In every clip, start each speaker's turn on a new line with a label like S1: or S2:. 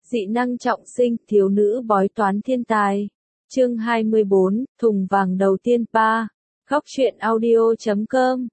S1: Dị năng trọng sinh, thiếu nữ bói toán thiên tài. Chương 24, thùng vàng đầu tiên 3. Góc truyện audio.com.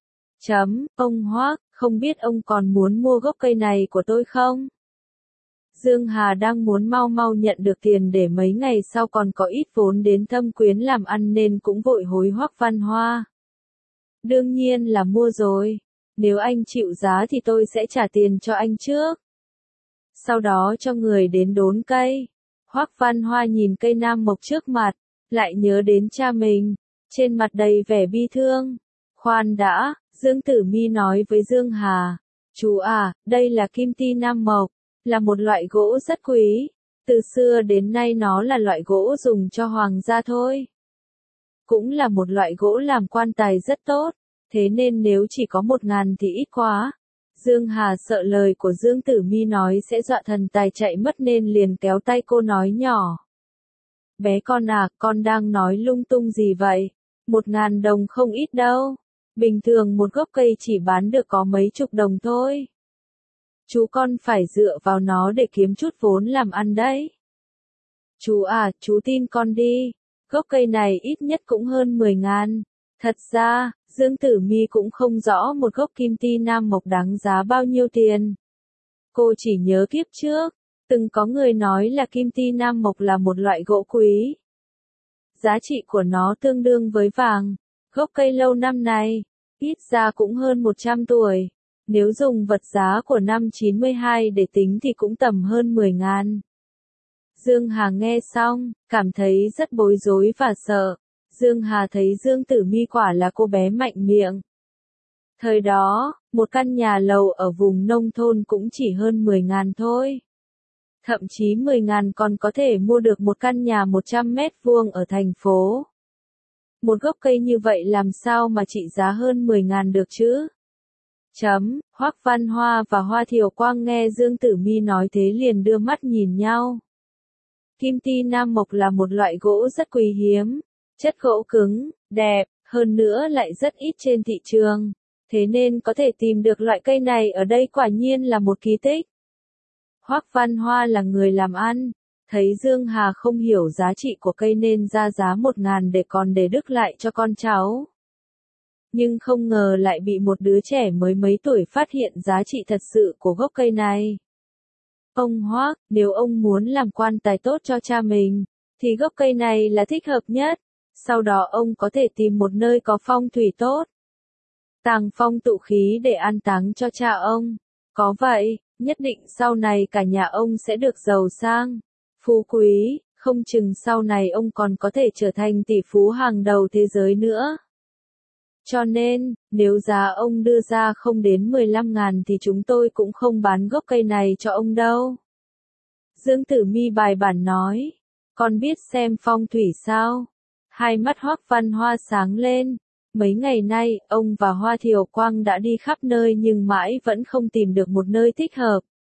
S1: Ông Hoác, không biết ông còn muốn mua gốc cây này của tôi không? Dương Hà đang muốn mau mau nhận được tiền để mấy ngày sau còn có ít vốn đến Thâm Quyến làm ăn nên cũng vội hối Hoắc Văn Hoa. Đương nhiên là mua rồi. Nếu anh chịu giá thì tôi sẽ trả tiền cho anh trước. Sau đó cho người đến đốn cây. Hoắc Văn Hoa nhìn cây nam mộc trước mặt, lại nhớ đến cha mình, trên mặt đầy vẻ bi thương. Khoan đã, Dương Tử Mi nói với Dương Hà. Chú à, đây là kim ti nam mộc, là một loại gỗ rất quý. Từ xưa đến nay nó là loại gỗ dùng cho hoàng gia thôi. Cũng là một loại gỗ làm quan tài rất tốt, thế nên nếu chỉ có 1.000 thì ít quá. Dương Hà sợ lời của Dương Tử Mi nói sẽ dọa thần tài chạy mất nên liền kéo tay cô nói nhỏ. Bé con à, con đang nói lung tung gì vậy? 1.000 đồng không ít đâu. Bình thường một gốc cây chỉ bán được có mấy chục đồng thôi. Chú con phải dựa vào nó để kiếm chút vốn làm ăn đấy. Chú à, chú tin con đi. Gốc cây này ít nhất cũng hơn 10.000. Thật ra, Dương Tử Mi cũng không rõ một gốc kim ti nam mộc đáng giá bao nhiêu tiền. Cô chỉ nhớ kiếp trước, từng có người nói là kim ti nam mộc là một loại gỗ quý. Giá trị của nó tương đương với vàng. Gốc cây lâu năm này, ít ra cũng hơn 100 tuổi. Nếu dùng vật giá của năm 92 để tính thì cũng tầm hơn 10.000. Dương Hà nghe xong, cảm thấy rất bối rối và sợ. Dương Hà thấy Dương Tử Mi quả là cô bé mạnh miệng. Thời đó, một căn nhà lầu ở vùng nông thôn cũng chỉ hơn 10.000 thôi. Thậm chí 10.000 còn có thể mua được một căn nhà 100 mét vuông ở thành phố. Một gốc cây như vậy làm sao mà trị giá hơn 10.000 được chứ? Hoắc Văn Hoa và Hoa Thiều Quang nghe Dương Tử Mi nói thế liền đưa mắt nhìn nhau. Kim ti nam mộc là một loại gỗ rất quý hiếm. Chất gỗ cứng, đẹp, hơn nữa lại rất ít trên thị trường. Thế nên có thể tìm được loại cây này ở đây quả nhiên là một kỳ tích. Hoắc Văn Hoa là người làm ăn. Thấy Dương Hà không hiểu giá trị của cây nên ra giá 1.000 để còn để đức lại cho con cháu. Nhưng không ngờ lại bị một đứa trẻ mới mấy tuổi phát hiện giá trị thật sự của gốc cây này. Ông Hoắc, nếu ông muốn làm quan tài tốt cho cha mình, thì gốc cây này là thích hợp nhất. Sau đó ông có thể tìm một nơi có phong thủy tốt. Tàng phong tụ khí để an táng cho cha ông. Có vậy, nhất định sau này cả nhà ông sẽ được giàu sang, phú quý, không chừng sau này ông còn có thể trở thành tỷ phú hàng đầu thế giới nữa. Cho nên, nếu giá ông đưa ra không đến 15.000 thì chúng tôi cũng không bán gốc cây này cho ông đâu. Dương Tử Mi bài bản nói, con biết xem phong thủy sao? Hai mắt Hoắc Văn Hoa sáng lên. Mấy ngày nay, ông và Hoa Thiều Quang đã đi khắp nơi nhưng mãi vẫn không tìm được một nơi thích hợp.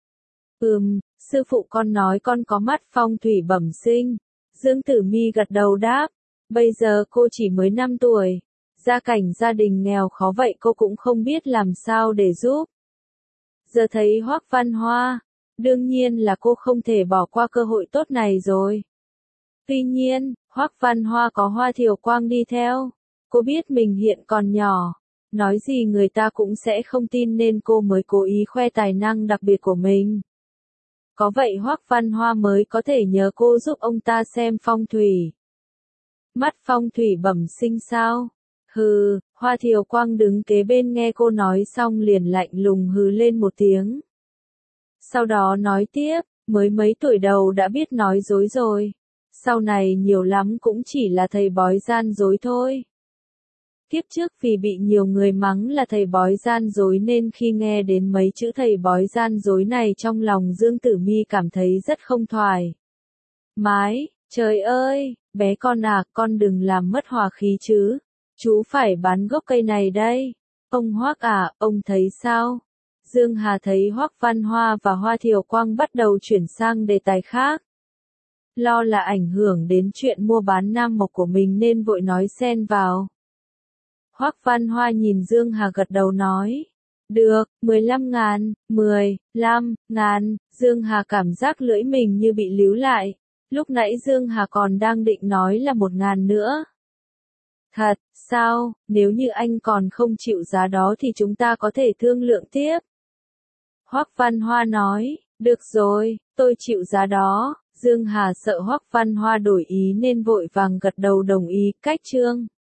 S1: Sư phụ con nói con có mắt phong thủy bẩm sinh. Dương Tử Mi gật đầu đáp. Bây giờ cô chỉ mới 5 tuổi. Gia cảnh gia đình nghèo khó vậy cô cũng không biết làm sao để giúp. Giờ thấy Hoắc Văn Hoa, đương nhiên là cô không thể bỏ qua cơ hội tốt này rồi. Tuy nhiên, Hoắc Văn Hoa có Hoa Thiều Quang đi theo. Cô biết mình hiện còn nhỏ, nói gì người ta cũng sẽ không tin nên cô mới cố ý khoe tài năng đặc biệt của mình. Có vậy Hoắc Văn Hoa mới có thể nhờ cô giúp ông ta xem phong thủy. Mắt phong thủy bẩm sinh sao? Hoa Thiều Quang đứng kế bên nghe cô nói xong liền lạnh lùng hừ lên một tiếng. Sau đó nói tiếp, mới mấy tuổi đầu đã biết nói dối rồi. Sau này nhiều lắm cũng chỉ là thầy bói gian dối thôi. Kiếp trước vì bị nhiều người mắng là thầy bói gian dối nên khi nghe đến mấy chữ thầy bói gian dối này trong lòng Dương Tử Mi cảm thấy rất không thoải mái. Trời ơi, bé con à, con đừng làm mất hòa khí chứ. Chú phải bán gốc cây này đây. Ông Hoắc à, ông thấy sao? Dương Hà thấy Hoắc Văn Hoa và Hoa Thiều Quang bắt đầu chuyển sang đề tài khác. Lo là ảnh hưởng đến chuyện mua bán nam mộc của mình nên vội nói xen vào. Hoắc Văn Hoa nhìn Dương Hà gật đầu nói. Được, 15.000, 15.000, Dương Hà cảm giác lưỡi mình như bị líu lại. Lúc nãy Dương Hà còn đang định nói là 1.000 nữa. Thật, sao, nếu như anh còn không chịu giá đó thì chúng ta có thể thương lượng tiếp. Hoắc Văn Hoa nói, được rồi, tôi chịu giá đó. Dương Hà sợ Hoắc Văn Hoa đổi ý nên vội vàng gật đầu đồng ý, cách Trương